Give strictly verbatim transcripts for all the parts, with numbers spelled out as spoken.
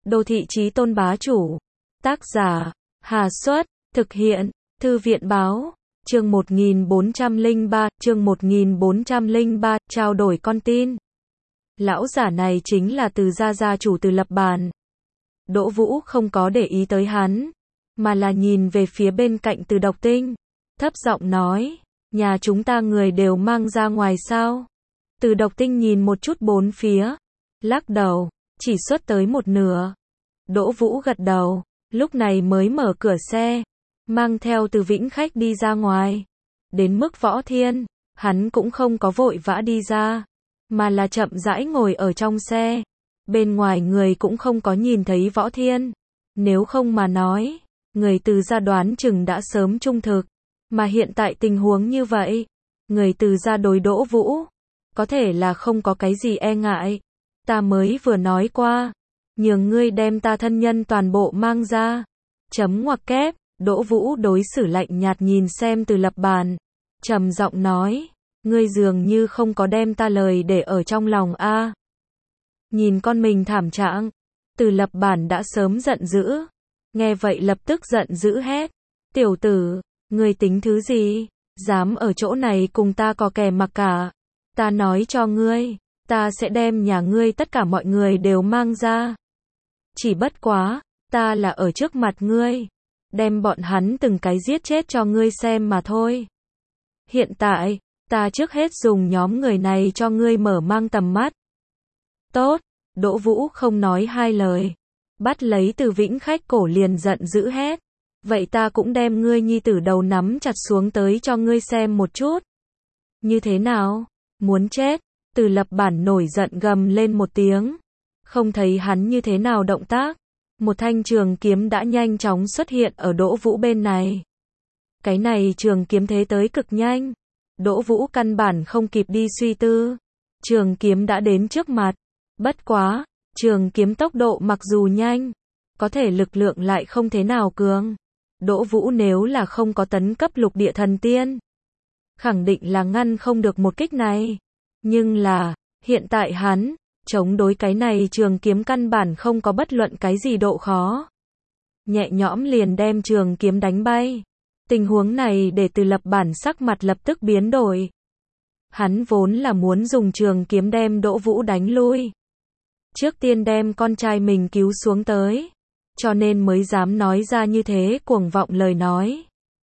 Đô thị chí tôn bá chủ. Tác giả, Hà Xuất, thực hiện, Thư viện Báo. Chương một nghìn bốn trăm lẻ ba, chương một nghìn bốn trăm lẻ ba, trao đổi con tin. Lão giả này chính là Từ gia gia chủ Từ Lập Bàn. Đỗ Vũ không có để ý tới hắn, mà là nhìn về phía bên cạnh Từ Độc Tinh, thấp giọng nói, nhà chúng ta người đều mang ra ngoài sao? Từ Độc Tinh nhìn một chút bốn phía, lắc đầu, chỉ xuất tới một nửa. Đỗ Vũ gật đầu, lúc này mới mở cửa xe, mang theo Từ Vĩnh Khách đi ra ngoài. Đến mức Võ Thiên, hắn cũng không có vội vã đi ra, mà là chậm rãi ngồi ở trong xe. Bên ngoài người cũng không có nhìn thấy Võ Thiên. Nếu không mà nói, người Từ gia đoán chừng đã sớm trung thực. Mà hiện tại tình huống như vậy, người Từ gia đối Đỗ Vũ, có thể là không có cái gì e ngại. Ta mới vừa nói qua, nhường ngươi đem ta thân nhân toàn bộ mang ra. Chấm ngoặc kép, Đỗ Vũ đối xử lạnh nhạt nhìn xem Từ Lập Bàn, trầm giọng nói, ngươi dường như không có đem ta lời để ở trong lòng a. À. Nhìn con mình thảm trạng, Từ Lập Bàn đã sớm giận dữ, nghe vậy lập tức giận dữ hét, tiểu tử, ngươi tính thứ gì, dám ở chỗ này cùng ta có kè mặc cả, ta nói cho ngươi, ta sẽ đem nhà ngươi tất cả mọi người đều mang ra. Chỉ bất quá, ta là ở trước mặt ngươi, đem bọn hắn từng cái giết chết cho ngươi xem mà thôi. Hiện tại, ta trước hết dùng nhóm người này cho ngươi mở mang tầm mắt. Tốt, Đỗ Vũ không nói hai lời, bắt lấy Từ Vĩnh Khách cổ liền giận dữ hét, vậy ta cũng đem ngươi nhi tử đầu nắm chặt xuống tới cho ngươi xem một chút. Như thế nào? Muốn chết? Từ Lập Bản nổi giận gầm lên một tiếng. Không thấy hắn như thế nào động tác, một thanh trường kiếm đã nhanh chóng xuất hiện ở Đỗ Vũ bên này. Cái này trường kiếm thế tới cực nhanh, Đỗ Vũ căn bản không kịp đi suy tư, trường kiếm đã đến trước mặt. Bất quá, trường kiếm tốc độ mặc dù nhanh, có thể lực lượng lại không thế nào cường. Đỗ Vũ nếu là không có tấn cấp lục địa thần tiên, khẳng định là ngăn không được một kích này. Nhưng là, hiện tại hắn, chống đối cái này trường kiếm căn bản không có bất luận cái gì độ khó. Nhẹ nhõm liền đem trường kiếm đánh bay. Tình huống này để Từ Lập Bản sắc mặt lập tức biến đổi. Hắn vốn là muốn dùng trường kiếm đem Đỗ Vũ đánh lui. Trước tiên đem con trai mình cứu xuống tới, cho nên mới dám nói ra như thế cuồng vọng lời nói.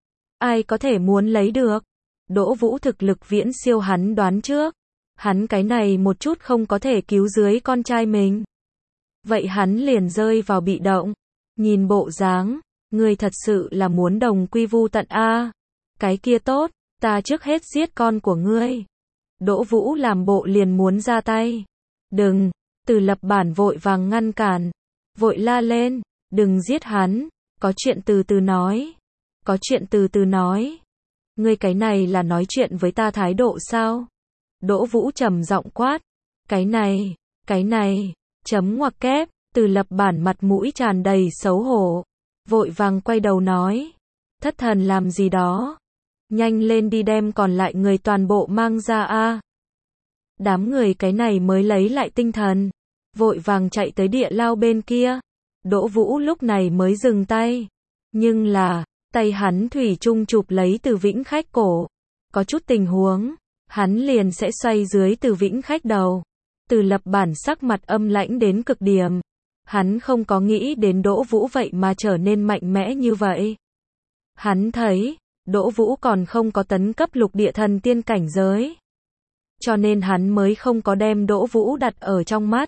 Ai có thể muốn lấy được? Đỗ Vũ thực lực viễn siêu hắn đoán trước. Hắn cái này một chút không có thể cứu dưới con trai mình. Vậy hắn liền rơi vào bị động. Nhìn bộ dáng, ngươi thật sự là muốn đồng quy vu tận a. À. Cái kia tốt, ta trước hết giết con của ngươi. Đỗ Vũ làm bộ liền muốn ra tay. Đừng, Từ Lập Bản vội vàng ngăn cản, vội la lên, đừng giết hắn, có chuyện từ từ nói. Có chuyện từ từ nói. Ngươi cái này là nói chuyện với ta thái độ sao? Đỗ Vũ trầm giọng quát, cái này, cái này, chấm ngoặc kép, Từ Lập Bản mặt mũi tràn đầy xấu hổ, vội vàng quay đầu nói, thất thần làm gì đó, nhanh lên đi đem còn lại người toàn bộ mang ra a. À. Đám người cái này mới lấy lại tinh thần, vội vàng chạy tới địa lao bên kia. Đỗ Vũ lúc này mới dừng tay, nhưng là, tay hắn thủy chung chụp lấy Từ Vĩnh Khách cổ, có chút tình huống. Hắn liền sẽ xoay dưới Từ Vĩnh Khách đầu. Từ Lập Bản sắc mặt âm lãnh đến cực điểm. Hắn không có nghĩ đến Đỗ Vũ vậy mà trở nên mạnh mẽ như vậy. Hắn thấy, Đỗ Vũ còn không có tấn cấp lục địa thần tiên cảnh giới. Cho nên hắn mới không có đem Đỗ Vũ đặt ở trong mắt.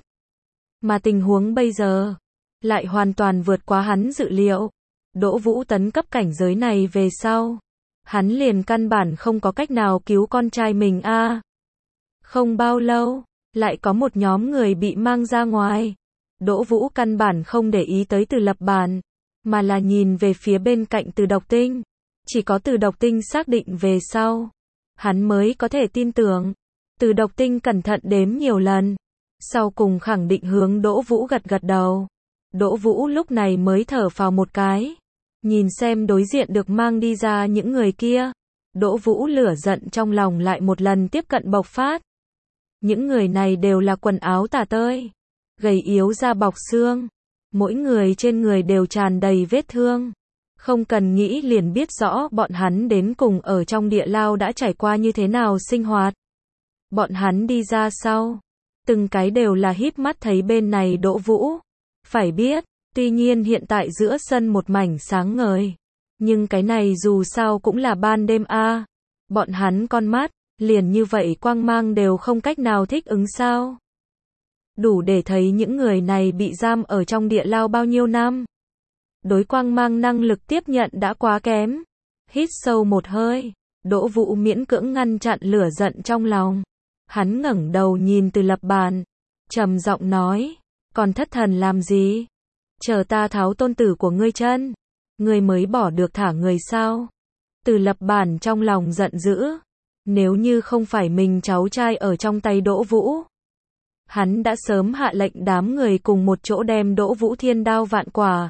Mà tình huống bây giờ, lại hoàn toàn vượt quá hắn dự liệu. Đỗ Vũ tấn cấp cảnh giới này về sau, hắn liền căn bản không có cách nào cứu con trai mình a. À. Không bao lâu, lại có một nhóm người bị mang ra ngoài. Đỗ Vũ căn bản không để ý tới Từ Lập Bàn, mà là nhìn về phía bên cạnh Từ Độc Tinh. Chỉ có Từ Độc Tinh xác định về sau, hắn mới có thể tin tưởng. Từ Độc Tinh cẩn thận đếm nhiều lần, sau cùng khẳng định hướng Đỗ Vũ gật gật đầu. Đỗ Vũ lúc này mới thở phào một cái. Nhìn xem đối diện được mang đi ra những người kia, Đỗ Vũ lửa giận trong lòng lại một lần tiếp cận bộc phát. Những người này đều là quần áo tả tơi, gầy yếu da bọc xương, Mỗi người trên người đều tràn đầy vết thương. Không cần nghĩ liền biết rõ bọn hắn đến cùng ở trong địa lao đã trải qua như thế nào sinh hoạt. Bọn hắn đi ra sau, từng cái đều là híp mắt thấy bên này Đỗ Vũ. Phải biết, tuy nhiên hiện tại giữa sân một mảnh sáng ngời, nhưng cái này dù sao cũng là ban đêm a. Bọn hắn con mắt, liền như vậy quang mang đều không cách nào thích ứng sao? Đủ để thấy những người này bị giam ở trong địa lao bao nhiêu năm. Đối quang mang năng lực tiếp nhận đã quá kém. Hít sâu một hơi, Đỗ Vũ miễn cưỡng ngăn chặn lửa giận trong lòng. Hắn ngẩng đầu nhìn Từ Lập Bản, trầm giọng nói, còn thất thần làm gì? Chờ ta tháo tôn tử của ngươi chân, ngươi mới bỏ được thả người sao? Từ Lập Bản trong lòng giận dữ, nếu như không phải mình cháu trai ở trong tay Đỗ Vũ, hắn đã sớm hạ lệnh đám người cùng một chỗ đem Đỗ Vũ thiên đao vạn quả.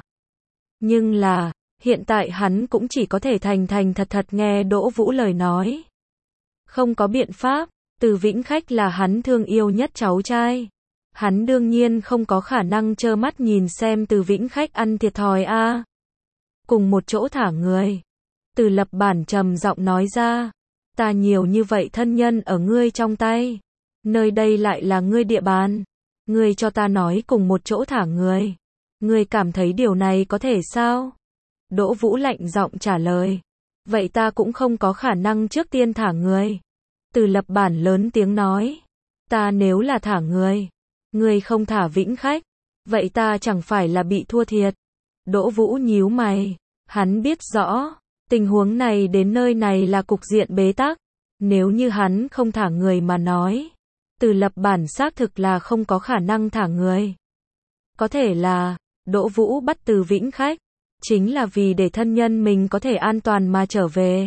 Nhưng là, hiện tại hắn cũng chỉ có thể thành thành thật thật nghe Đỗ Vũ lời nói. Không có biện pháp, Từ Vĩnh Khách là hắn thương yêu nhất cháu trai. Hắn đương nhiên không có khả năng trơ mắt nhìn xem Từ Vĩnh Khách ăn thiệt thòi a. Cùng một chỗ thả người. Từ Lập Bản trầm giọng nói ra, ta nhiều như vậy thân nhân ở ngươi trong tay. Nơi đây lại là ngươi địa bàn. Ngươi cho ta nói cùng một chỗ thả người. Ngươi cảm thấy điều này có thể sao? Đỗ Vũ lạnh giọng trả lời. Vậy ta cũng không có khả năng trước tiên thả người. Từ Lập Bản lớn tiếng nói. Ta nếu là thả người, ngươi không thả Vĩnh Khách, vậy ta chẳng phải là bị thua thiệt. Đỗ Vũ nhíu mày. Hắn biết rõ, tình huống này đến nơi này là cục diện bế tắc. Nếu như hắn không thả người mà nói, Từ Lập Bản xác thực là không có khả năng thả người. Có thể là, Đỗ Vũ bắt Từ Vĩnh Khách, chính là vì để thân nhân mình có thể an toàn mà trở về.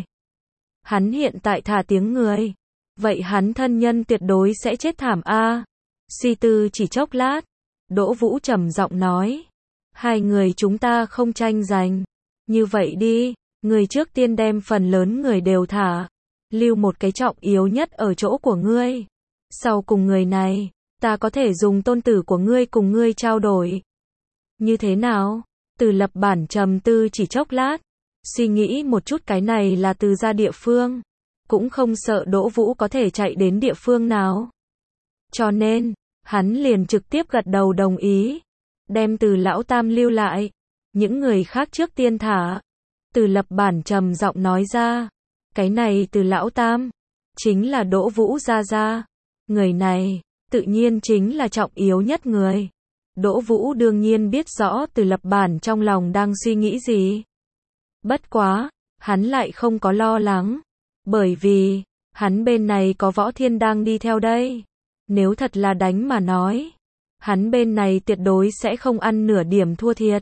Hắn hiện tại thả tiếng người, vậy hắn thân nhân tuyệt đối sẽ chết thảm a. Suy tư chỉ chốc lát, Đỗ Vũ trầm giọng nói, hai người chúng ta không tranh giành. Như vậy đi, người trước tiên đem phần lớn người đều thả, lưu một cái trọng yếu nhất ở chỗ của ngươi. Sau cùng người này, ta có thể dùng tôn tử của ngươi cùng ngươi trao đổi. Như thế nào? Từ Lập Bản trầm tư chỉ chốc lát, suy nghĩ một chút cái này là Từ gia địa phương, cũng không sợ Đỗ Vũ có thể chạy đến địa phương nào. Cho nên, hắn liền trực tiếp gật đầu đồng ý, đem Từ lão tam lưu lại, những người khác trước tiên thả. Từ Lập Bản trầm giọng nói ra, cái này Từ lão tam, chính là Đỗ Vũ gia gia. Người này, tự nhiên chính là trọng yếu nhất người. Đỗ Vũ đương nhiên biết rõ Từ Lập Bản trong lòng đang suy nghĩ gì. Bất quá, hắn lại không có lo lắng, bởi vì, hắn bên này có Võ Thiên đang đi theo đây. Nếu thật là đánh mà nói, hắn bên này tuyệt đối sẽ không ăn nửa điểm thua thiệt.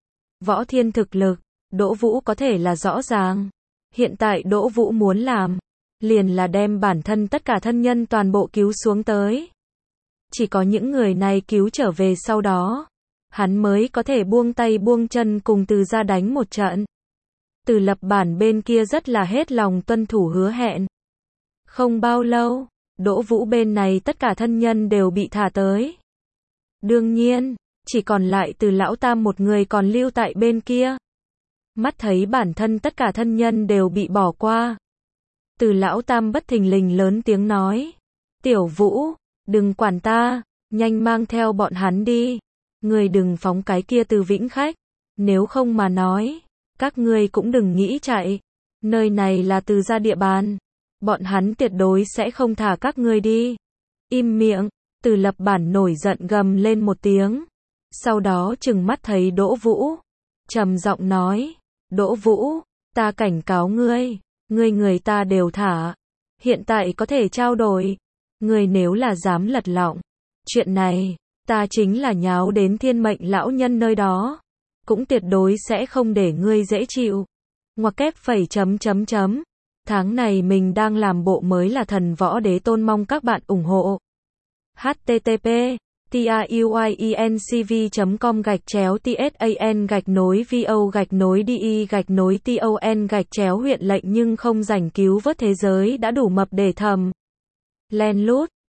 Võ Thiên thực lực, Đỗ Vũ có thể là rõ ràng. Hiện tại Đỗ Vũ muốn làm, liền là đem bản thân tất cả thân nhân toàn bộ cứu xuống tới. Chỉ có những người này cứu trở về sau đó, hắn mới có thể buông tay buông chân cùng Từ gia đánh một trận. Từ Lập Bản bên kia rất là hết lòng tuân thủ hứa hẹn. Không bao lâu, Đỗ Vũ bên này tất cả thân nhân đều bị thả tới. Đương nhiên, chỉ còn lại Từ lão tam một người còn lưu tại bên kia. Mắt thấy bản thân tất cả thân nhân đều bị bỏ qua. Từ lão tam bất thình lình lớn tiếng nói, Tiểu Vũ, đừng quản ta, nhanh mang theo bọn hắn đi. Người đừng phóng cái kia Từ Vĩnh Khách, nếu không mà nói, các ngươi cũng đừng nghĩ chạy. Nơi này là Từ gia địa bàn, bọn hắn tuyệt đối sẽ không thả các ngươi đi. Im miệng. Từ Lập Bản nổi giận gầm lên một tiếng, sau đó trừng mắt thấy Đỗ Vũ, trầm giọng nói, Đỗ Vũ, ta cảnh cáo ngươi, ngươi người ta đều thả, hiện tại có thể trao đổi, ngươi nếu là dám lật lọng, chuyện này, ta chính là nháo đến thiên mệnh lão nhân nơi đó, cũng tuyệt đối sẽ không để ngươi dễ chịu. Ngoặc kép phẩy chấm chấm chấm, tháng này mình đang làm bộ mới là Thần Võ Đế Tôn, mong các bạn ủng hộ. h t t p truyencv chấm com gạch chéo tsan gạch nối vo gạch nối di gạch nối ton gạch chéo huyện lệnh nhưng không rảnh cứu vớt thế giới đã đủ mập để thầm. Len lút